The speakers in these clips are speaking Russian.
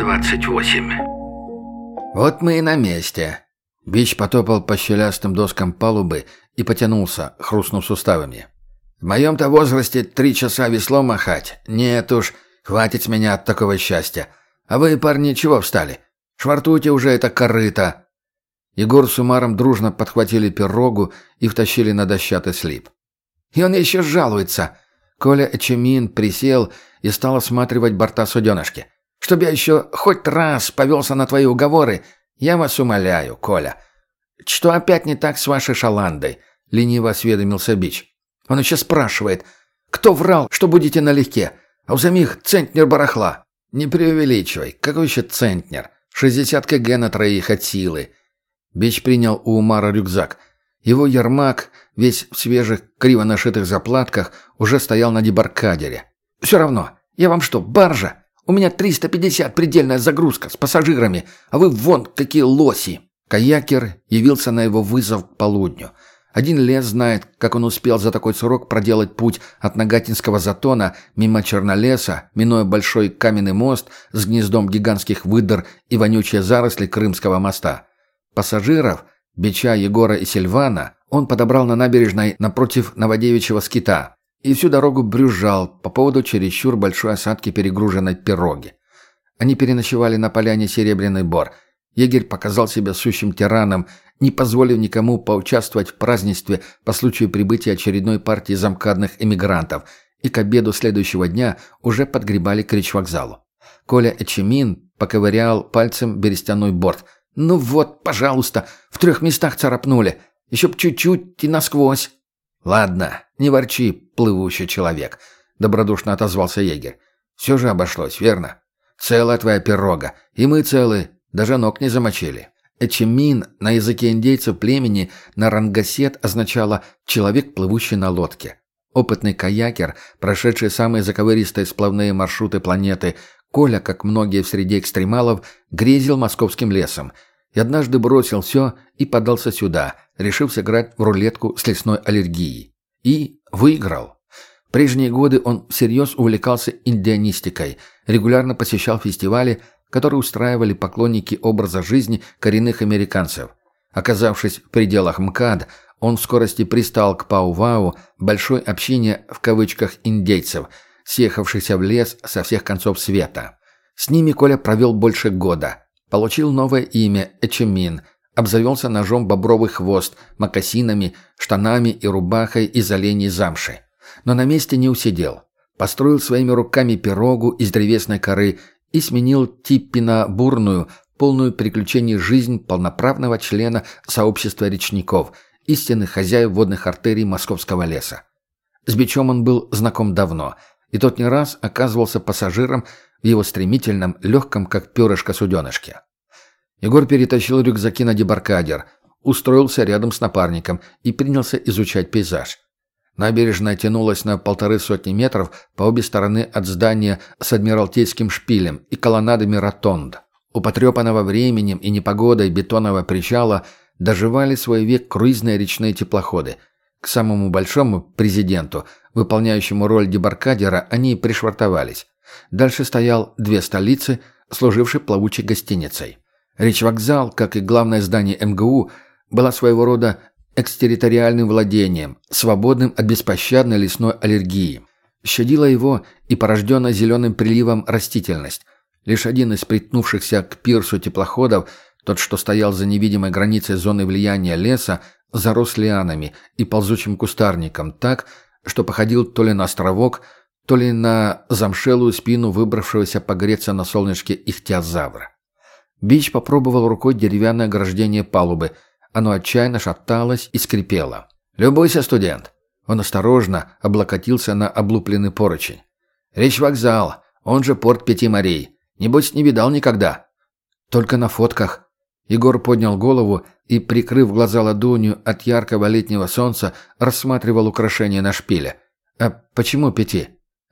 28. «Вот мы и на месте». Бич потопал по щелястым доскам палубы и потянулся, хрустнув суставами. «В моем-то возрасте 3 часа весло махать. Нет уж, хватит с меня от такого счастья. А вы, парни, чего встали? Швартуйте уже это корыто». Егор с Умаром дружно подхватили пирогу и втащили на дощатый слип. «И он еще жалуется». Коля Эчемин присел и стал осматривать борта суденышки. «Чтоб я еще хоть раз повелся на твои уговоры, я вас умоляю, Коля». «Что опять не так с вашей шаландой?» — лениво осведомился Бич. «Он еще спрашивает, кто врал, что будете налегке, а у самих центнер барахла». «Не преувеличивай, какой еще центнер? 60 кг на троих от силы». Бич принял у Умара рюкзак. Его ярмак, весь в свежих, криво нашитых заплатках, уже стоял на дебаркадере. «Все равно, я вам что, баржа? У меня 350 предельная загрузка с пассажирами, а вы вон какие лоси!» Каякер явился на его вызов к полудню. Один лес знает, как он успел за такой срок проделать путь от Нагатинского затона мимо Чернолеса, минуя большой каменный мост с гнездом гигантских выдр и вонючие заросли Крымского моста. Пассажиров, Бича, Егора и Сильвана, он подобрал на набережной напротив Новодевичьего скита и всю дорогу брюзжал по поводу чересчур большой осадки перегруженной пироги. Они переночевали на поляне Серебряный Бор. Егерь показал себя сущим тираном, не позволив никому поучаствовать в празднестве по случаю прибытия очередной партии замкадных эмигрантов, и к обеду следующего дня уже подгребали к речвокзалу. Коля Эчемин поковырял пальцем берестяной борт. «Ну вот, пожалуйста, в 3 местах царапнули. Еще б чуть-чуть и насквозь». «Ладно, не ворчи, плывущий человек», — добродушно отозвался егерь. «Все же обошлось, верно? Целая твоя пирога, и мы целы, даже ног не замочили». Эчемин на языке индейцев племени Нарангасет означало «человек, плывущий на лодке». Опытный каякер, прошедший самые заковыристые сплавные маршруты планеты, Коля, как многие в среде экстремалов, грезил московским лесом и однажды бросил все и подался сюда, решив сыграть в рулетку с лесной аллергией. И выиграл. В прежние годы он всерьез увлекался индианистикой, регулярно посещал фестивали, которые устраивали поклонники образа жизни коренных американцев. Оказавшись в пределах МКАД, он в скорости пристал к Пау-Вау, большой общине в кавычках индейцев, съехавшихся в лес со всех концов света. С ними Коля провел больше года. Получил новое имя Эчемин, обзавелся ножом бобровый хвост, мокасинами, штанами и рубахой из оленей замши. Но на месте не усидел. Построил своими руками пирогу из древесной коры и сменил типпи на бурную, полную приключений жизнь полноправного члена сообщества речников, истинных хозяев водных артерий московского леса. С Бичом он был знаком давно, и тот не раз оказывался пассажиром в его стремительном, легком, как перышко, суденышке. Егор перетащил рюкзаки на дебаркадер, устроился рядом с напарником и принялся изучать пейзаж. Набережная тянулась на 150 метров по обе стороны от здания с адмиралтейским шпилем и колоннадами ротонд. У потрепанного временем и непогодой бетонного причала доживали свой век круизные речные теплоходы. К самому большому президенту, выполняющему роль дебаркадера, они пришвартовались. Дальше стоял 2 столицы, служившие плавучей гостиницей. Речвокзал, как и главное здание МГУ, была своего рода экстерриториальным владением, свободным от беспощадной лесной аллергии. Щадила его и порожденная зеленым приливом растительность. Лишь один из притнувшихся к пирсу теплоходов, тот, что стоял за невидимой границей зоны влияния леса, зарос лианами и ползучим кустарником так, что походил то ли на островок, то ли на замшелую спину выбравшегося погреться на солнышке ихтиозавра. Бич попробовал рукой деревянное ограждение палубы. Оно отчаянно шаталось и скрипело. «Любуйся, студент!» Он осторожно облокотился на облупленный поручень. «Речвокзал, он же порт 5 морей. Небось, не видал никогда?» «Только на фотках». Егор поднял голову и, прикрыв глаза ладонью от яркого летнего солнца, рассматривал украшения на шпиле. «А почему 5?»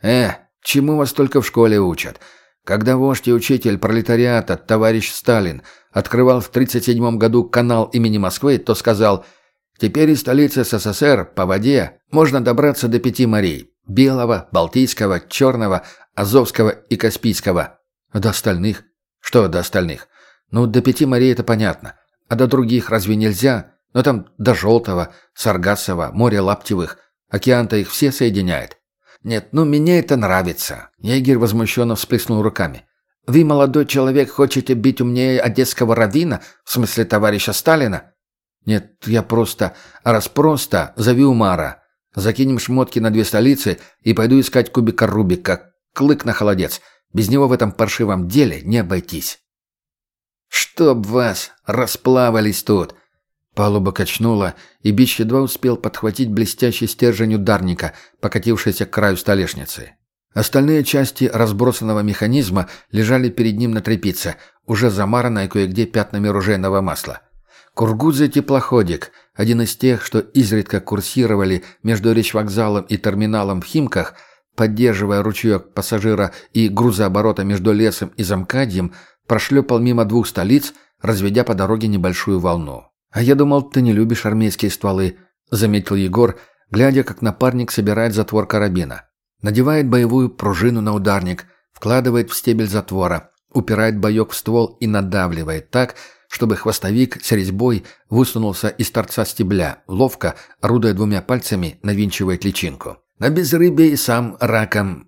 Чему вас только в школе учат? Когда вождь и учитель пролетариата, товарищ Сталин, открывал в 1937 году канал имени Москвы, то сказал: «Теперь из столицы СССР по воде можно добраться до 5 морей – Белого, Балтийского, Черного, Азовского и Каспийского». А до остальных? Что до остальных? Ну, до 5 морей это понятно. А до других разве нельзя? Ну, там до Желтого, Саргассова, моря Лаптевых. Океан-то их все соединяет. Нет, ну, мне это нравится. Егерь возмущенно всплеснул руками. Вы, молодой человек, хотите быть умнее одесского раввина? В смысле товарища Сталина? Нет, я просто... А раз просто, зови Умара. Закинем шмотки на 2 столицы и пойду искать кубика Рубика. Клык на холодец. Без него в этом паршивом деле не обойтись. «Чтоб вас! Расплавались тут!» Палуба качнула, и Бич едва успел подхватить блестящий стержень ударника, покатившийся к краю столешницы. Остальные части разбросанного механизма лежали перед ним на тряпице, уже замаранной кое-где пятнами ружейного масла. Кургузы-теплоходик, один из тех, что изредка курсировали между речвокзалом и терминалом в Химках, поддерживая ручеек пассажира и грузооборота между лесом и Замкадьем, прошлепал мимо 2 столиц, разведя по дороге небольшую волну. «А я думал, ты не любишь армейские стволы», — заметил Егор, глядя, как напарник собирает затвор карабина. Надевает боевую пружину на ударник, вкладывает в стебель затвора, упирает боек в ствол и надавливает так, чтобы хвостовик с резьбой высунулся из торца стебля, ловко, орудуя 2 пальцами, навинчивает личинку. На безрыбье и сам раком.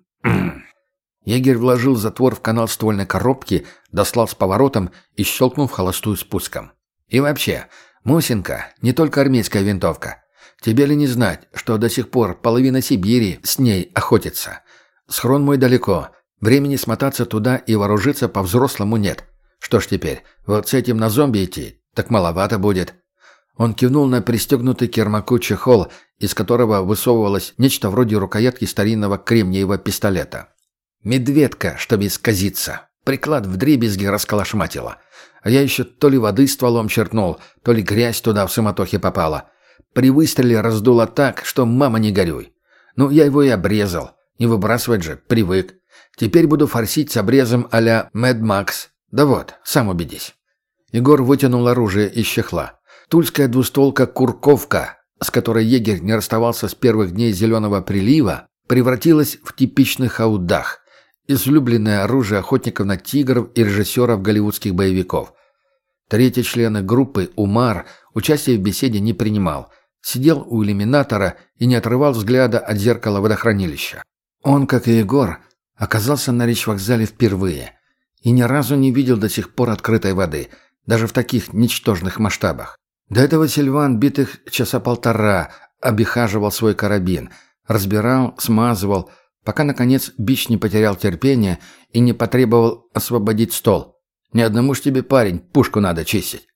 Егерь вложил затвор в канал ствольной коробки, дослал с поворотом и щелкнул в холостую спуском. И вообще, Мосинка не только армейская винтовка. Тебе ли не знать, что до сих пор половина Сибири с ней охотится? Схрон мой далеко. Времени смотаться туда и вооружиться по-взрослому нет. Что ж теперь, вот с этим на зомби идти? Так маловато будет. Он кивнул на пристегнутый к ермаку чехол, из которого высовывалось нечто вроде рукоятки старинного кремниевого пистолета. Медведка, чтобы исказиться. Приклад вдребезги расколошматила. А я еще то ли воды стволом черкнул, то ли грязь туда в суматохе попала. При выстреле раздуло так, что мама не горюй. Ну, я его и обрезал. Не выбрасывать же, привык. Теперь буду форсить с обрезом а-ля Мэд Макс. Да вот, сам убедись. Егор вытянул оружие из чехла. Тульская двустволка «Курковка», с которой егерь не расставался с первых дней «Зеленого прилива», превратилась в типичный хаудах. Излюбленное оружие охотников на тигров и режиссеров голливудских боевиков. 3-й член группы, Умар, участия в беседе не принимал. Сидел у иллюминатора и не отрывал взгляда от зеркала водохранилища. Он, как и Егор, оказался на речвокзале впервые и ни разу не видел до сих пор открытой воды, даже в таких ничтожных масштабах. До этого Сильван битых 1.5 часа обихаживал свой карабин, разбирал, смазывал, пока, наконец, Бич не потерял терпения и не потребовал освободить стол. Ни одному ж тебе, парень, пушку надо чистить.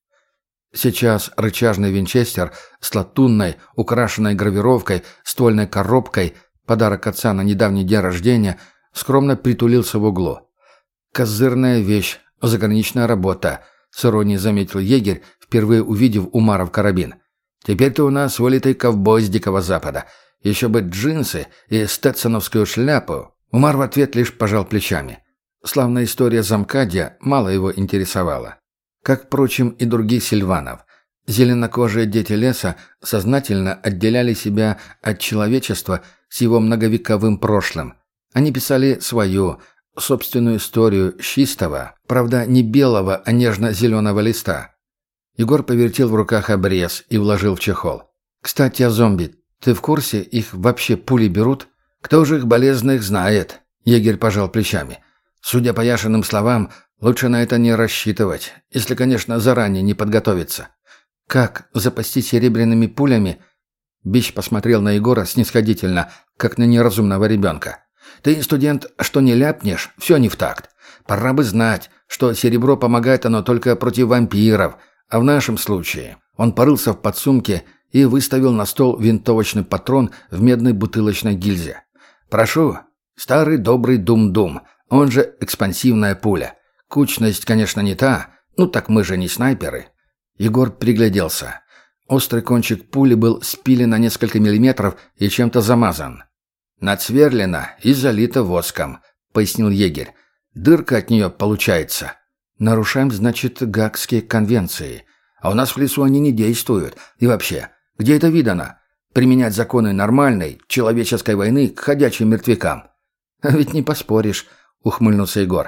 Сейчас рычажный винчестер с латунной, украшенной гравировкой, ствольной коробкой, подарок отца на недавний день рождения, скромно притулился в углу. «Козырная вещь, заграничная работа», — с иронией заметил егерь, впервые увидев Умаров карабин. «Теперь ты у нас вылитый ковбой с Дикого Запада. Еще бы джинсы и стетсоновскую шляпу». Умар в ответ лишь пожал плечами. Славная история Замкадья мало его интересовала. Как, впрочем, и других сильванов. Зеленокожие дети леса сознательно отделяли себя от человечества с его многовековым прошлым. Они писали свою, собственную историю с чистого, правда, не белого, а нежно-зеленого листа. Егор повертел в руках обрез и вложил в чехол. «Кстати, о зомби. Ты в курсе, их вообще пули берут?» «Кто же их болезных знает?» Егерь пожал плечами. «Судя по Яшиным словам, лучше на это не рассчитывать, если, конечно, заранее не подготовиться». «Как, запастись серебряными пулями?» Бич посмотрел на Егора снисходительно, как на неразумного ребенка. «Ты, студент, что не ляпнешь, все не в такт. Пора бы знать, что серебро помогает оно только против вампиров, а в нашем случае...» Он порылся в подсумке и выставил на стол винтовочный патрон в медной бутылочной гильзе. «Прошу, старый добрый дум-дум, он же экспансивная пуля. Кучность, конечно, не та, ну так мы же не снайперы». Егор пригляделся. Острый кончик пули был спилен на несколько миллиметров и чем-то замазан. «Надсверлена и залита воском», — пояснил егерь. «Дырка от нее получается». «Нарушаем, значит, Гаагские конвенции. А у нас в лесу они не действуют. И вообще, где это видано? Применять законы нормальной, человеческой войны к ходячим мертвякам». «А ведь не поспоришь», — ухмыльнулся Егор.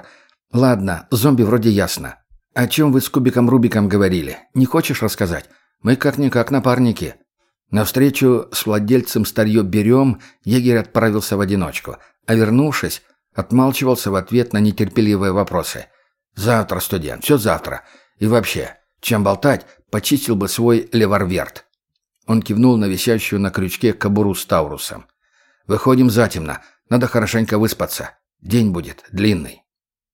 Ладно, зомби вроде ясно. О чем вы с Кубиком Рубиком говорили? Не хочешь рассказать? Мы как-никак напарники. На встречу с владельцем старье берем егерь отправился в одиночку, а вернувшись, отмалчивался в ответ на нетерпеливые вопросы. «Завтра, студент, все завтра. И вообще, чем болтать, почистил бы свой леварверт». Он кивнул на висящую на крючке кобуру с Таурусом. «Выходим затемно. Надо хорошенько выспаться. День будет длинный».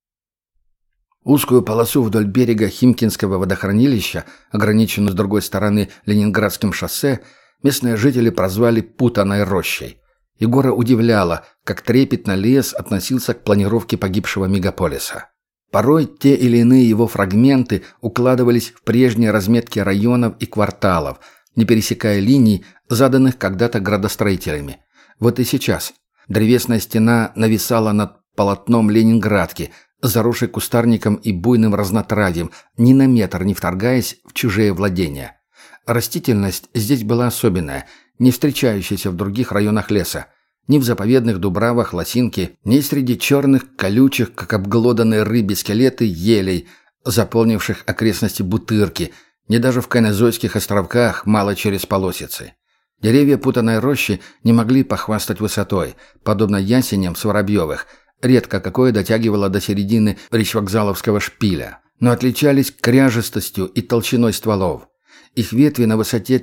Узкую полосу вдоль берега Химкинского водохранилища, ограниченную с другой стороны Ленинградским шоссе, местные жители прозвали «Путаной рощей». Егора удивляло, как трепетно лес относился к планировке погибшего мегаполиса. Порой те или иные его фрагменты укладывались в прежние разметки районов и кварталов, не пересекая линий, заданных когда-то градостроителями. Вот и сейчас. Древесная стена нависала над полотном Ленинградки, заросшей кустарником и буйным разнотравьем, ни на метр не вторгаясь в чужие владения. Растительность здесь была особенная, не встречающаяся в других районах леса. Ни в заповедных дубравах лосинки, ни среди черных, колючих, как обглоданные рыбьи скелеты елей, заполнивших окрестности Бутырки, ни даже в Кайнозойских островках мало через полосицы. Деревья путаной рощи не могли похвастать высотой, подобно ясеням с Воробьевых, редко какое дотягивало до середины речвокзаловского шпиля, но отличались кряжестостью и толщиной стволов. Их ветви на высоте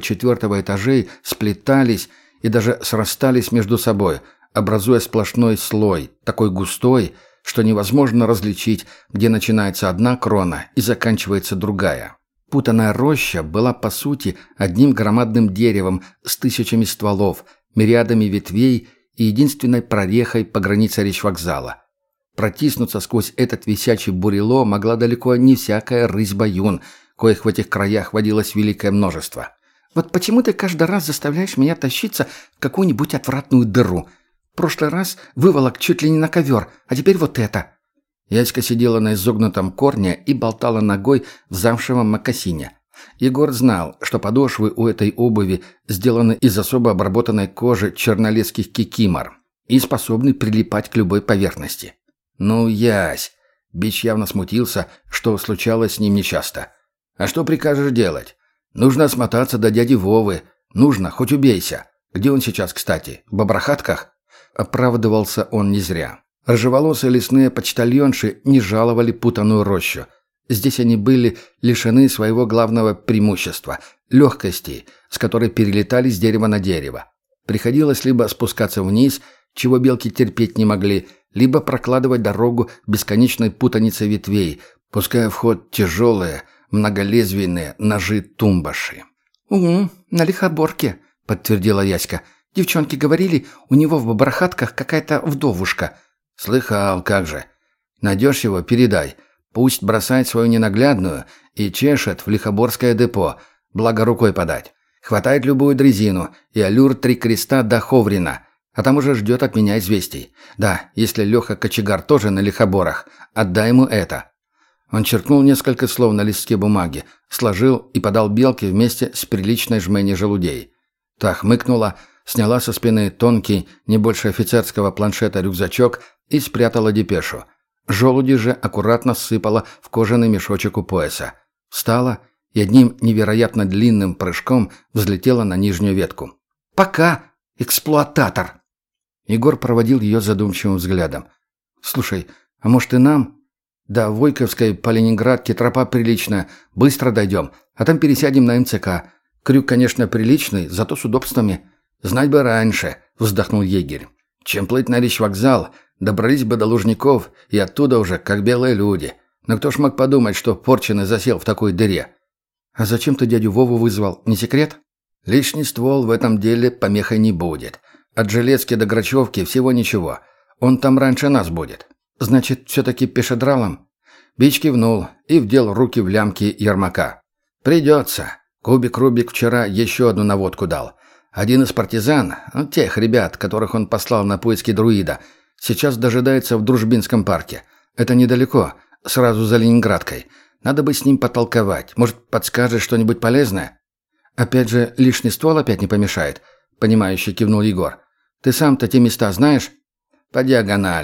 3-4 этажей сплетались и даже срастались между собой, образуя сплошной слой, такой густой, что невозможно различить, где начинается одна крона и заканчивается другая. Путаная роща была, по сути, одним громадным деревом с тысячами стволов, мириадами ветвей и единственной прорехой по границе речвокзала. Протиснуться сквозь этот висячий бурело могла далеко не всякая рысь-баюн, коих в этих краях водилось великое множество. «Вот почему ты каждый раз заставляешь меня тащиться в какую-нибудь отвратную дыру? В прошлый раз выволок чуть ли не на ковер, а теперь вот это». Яська сидела на изогнутом корне и болтала ногой в замшевом мокасине. Егор знал, что подошвы у этой обуви сделаны из особо обработанной кожи чернолесских кикимор и способны прилипать к любой поверхности. «Ну, Ясь!» Бич явно смутился, что случалось с ним нечасто. «А что прикажешь делать? Нужно смотаться до дяди Вовы. Нужно, хоть убейся. Где он сейчас, кстати? В Боброхатках?» Оправдывался он не зря. Рыжеволосые лесные почтальонши не жаловали путаную рощу. Здесь они были лишены своего главного преимущества – легкости, с которой перелетали с дерева на дерево. Приходилось либо спускаться вниз, чего белки терпеть не могли, либо прокладывать дорогу бесконечной путаницей ветвей, пуская в ход тяжелые, многолезвийные ножи-тумбаши. «Угу, на лихоборке», — подтвердила Яська. «Девчонки говорили, у него в Боброхатках какая-то вдовушка». «Слыхал, как же. Найдешь его, передай. Пусть бросает свою ненаглядную и чешет в Лихоборское депо, благо рукой подать. Хватает любую дрезину и аллюр 3 креста до Ховрина, а там уже ждет от меня известий. Да, если Леха Кочегар тоже на Лихоборах, отдай ему это». Он черкнул несколько слов на листке бумаги, сложил и подал Белке вместе с приличной жменей желудей. Та хмыкнула, сняла со спины тонкий, не больше офицерского планшета рюкзачок и спрятала депешу. Желуди же аккуратно всыпала в кожаный мешочек у пояса. Встала и одним невероятно длинным прыжком взлетела на нижнюю ветку. «Пока, эксплуататор!» Егор проводил ее задумчивым взглядом. «Слушай, а может и нам? До Войковской по Ленинградке тропа приличная. Быстро дойдем, а там пересядем на МЦК. Крюк, конечно, приличный, зато с удобствами. Знать бы раньше», — вздохнул егерь. «Чем плыть на речвокзал, добрались бы до Лужников и оттуда уже, как белые люди. Но кто ж мог подумать, что Порченый засел в такой дыре?» «А зачем ты дядю Вову вызвал? Не секрет?» «Лишний ствол в этом деле помехой не будет. От Железки до Грачевки всего ничего. Он там раньше нас будет». «Значит, все-таки пешедралом?» Бич кивнул и вдел руки в лямки Ермака. «Придется. Кубик-Рубик вчера еще одну наводку дал. Один из партизан, тех ребят, которых он послал на поиски друида, сейчас дожидается в Дружбинском парке. Это недалеко, сразу за Ленинградкой. Надо бы с ним потолковать. Может, подскажешь что-нибудь полезное?» «Опять же, лишний ствол опять не помешает», — понимающе кивнул Егор. «Ты сам-то те места знаешь?» «По диагонали.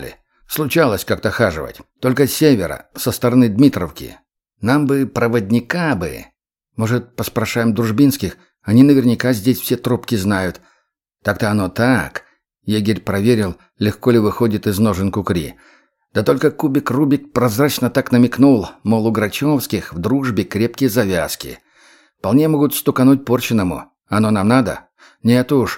Случалось как-то хаживать. Только с севера, со стороны Дмитровки. Нам бы проводника бы. Может, поспрашаем дружбинских? Они наверняка здесь все тропки знают. Так-то оно так. Егерь проверил, легко ли выходит из ножен кукри. Да только кубик Рубик прозрачно так намекнул, мол, у Грачевских в дружбе крепкие завязки. Вполне могут стукануть Порченому. Оно нам надо? Нет уж,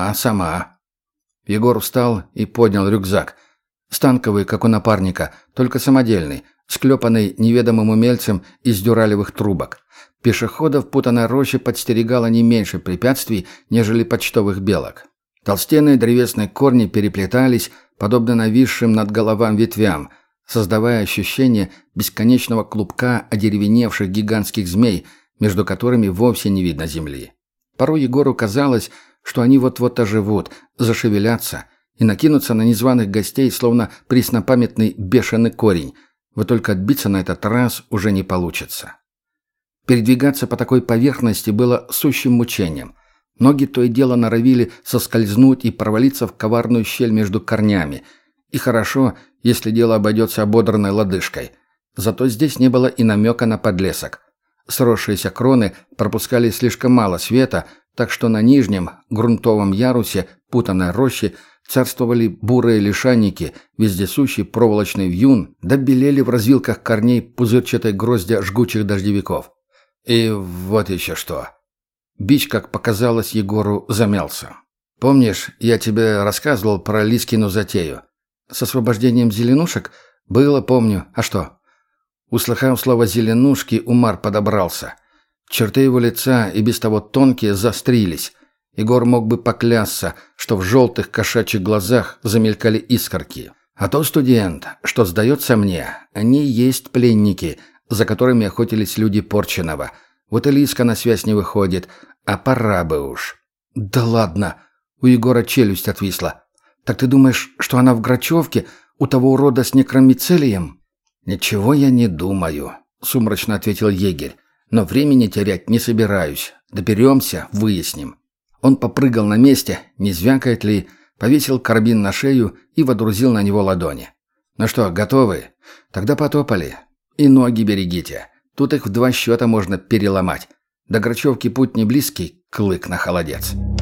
сама. Егор встал и поднял рюкзак. Станковый, как у напарника, только самодельный, склепанный неведомым умельцем из дюралевых трубок. Пешеходов в путанной роще подстерегало не меньше препятствий, нежели почтовых белок. Толстенные древесные корни переплетались, подобно нависшим над головам ветвям, создавая ощущение бесконечного клубка одеревеневших гигантских змей, между которыми вовсе не видно земли. Порой Егору казалось, что они вот-вот оживут, зашевелятся и накинутся на незваных гостей, словно преснопамятный бешеный корень. Вот только отбиться на этот раз уже не получится. Передвигаться по такой поверхности было сущим мучением. Ноги то и дело норовили соскользнуть и провалиться в коварную щель между корнями. И хорошо, если дело обойдется ободранной лодыжкой. Зато здесь не было и намека на подлесок. Сросшиеся кроны пропускали слишком мало света, так что на нижнем, грунтовом ярусе путанной рощи царствовали бурые лишайники, вездесущий проволочный вьюн, да белели в развилках корней пузырчатой гроздья жгучих дождевиков. И вот еще что. Бич, как показалось Егору, замялся. «Помнишь, я тебе рассказывал про Лискину затею? С освобождением зеленушек? Было, помню. А что?» Услыхав слово «зеленушки», Умар подобрался. Черты его лица, и без того тонкие, заострились. Егор мог бы поклясться, что в желтых кошачьих глазах замелькали искорки. А то студент, что, сдается мне, они есть пленники, за которыми охотились люди Порченого. Вот и Лиска на связь не выходит, а пора бы уж. «Да ладно!» — у Егора челюсть отвисла. «Так ты думаешь, что она в Грачевке, у того урода с некромицелием?» «Ничего я не думаю», — сумрачно ответил егерь. «Но времени терять не собираюсь. Доберемся, выясним». Он попрыгал на месте, не звякает ли, повесил карабин на шею и водрузил на него ладони. «Ну что, готовы? Тогда потопали. И ноги берегите. Тут их в 2 счета можно переломать. До Грачевки путь не близкий, клык на холодец».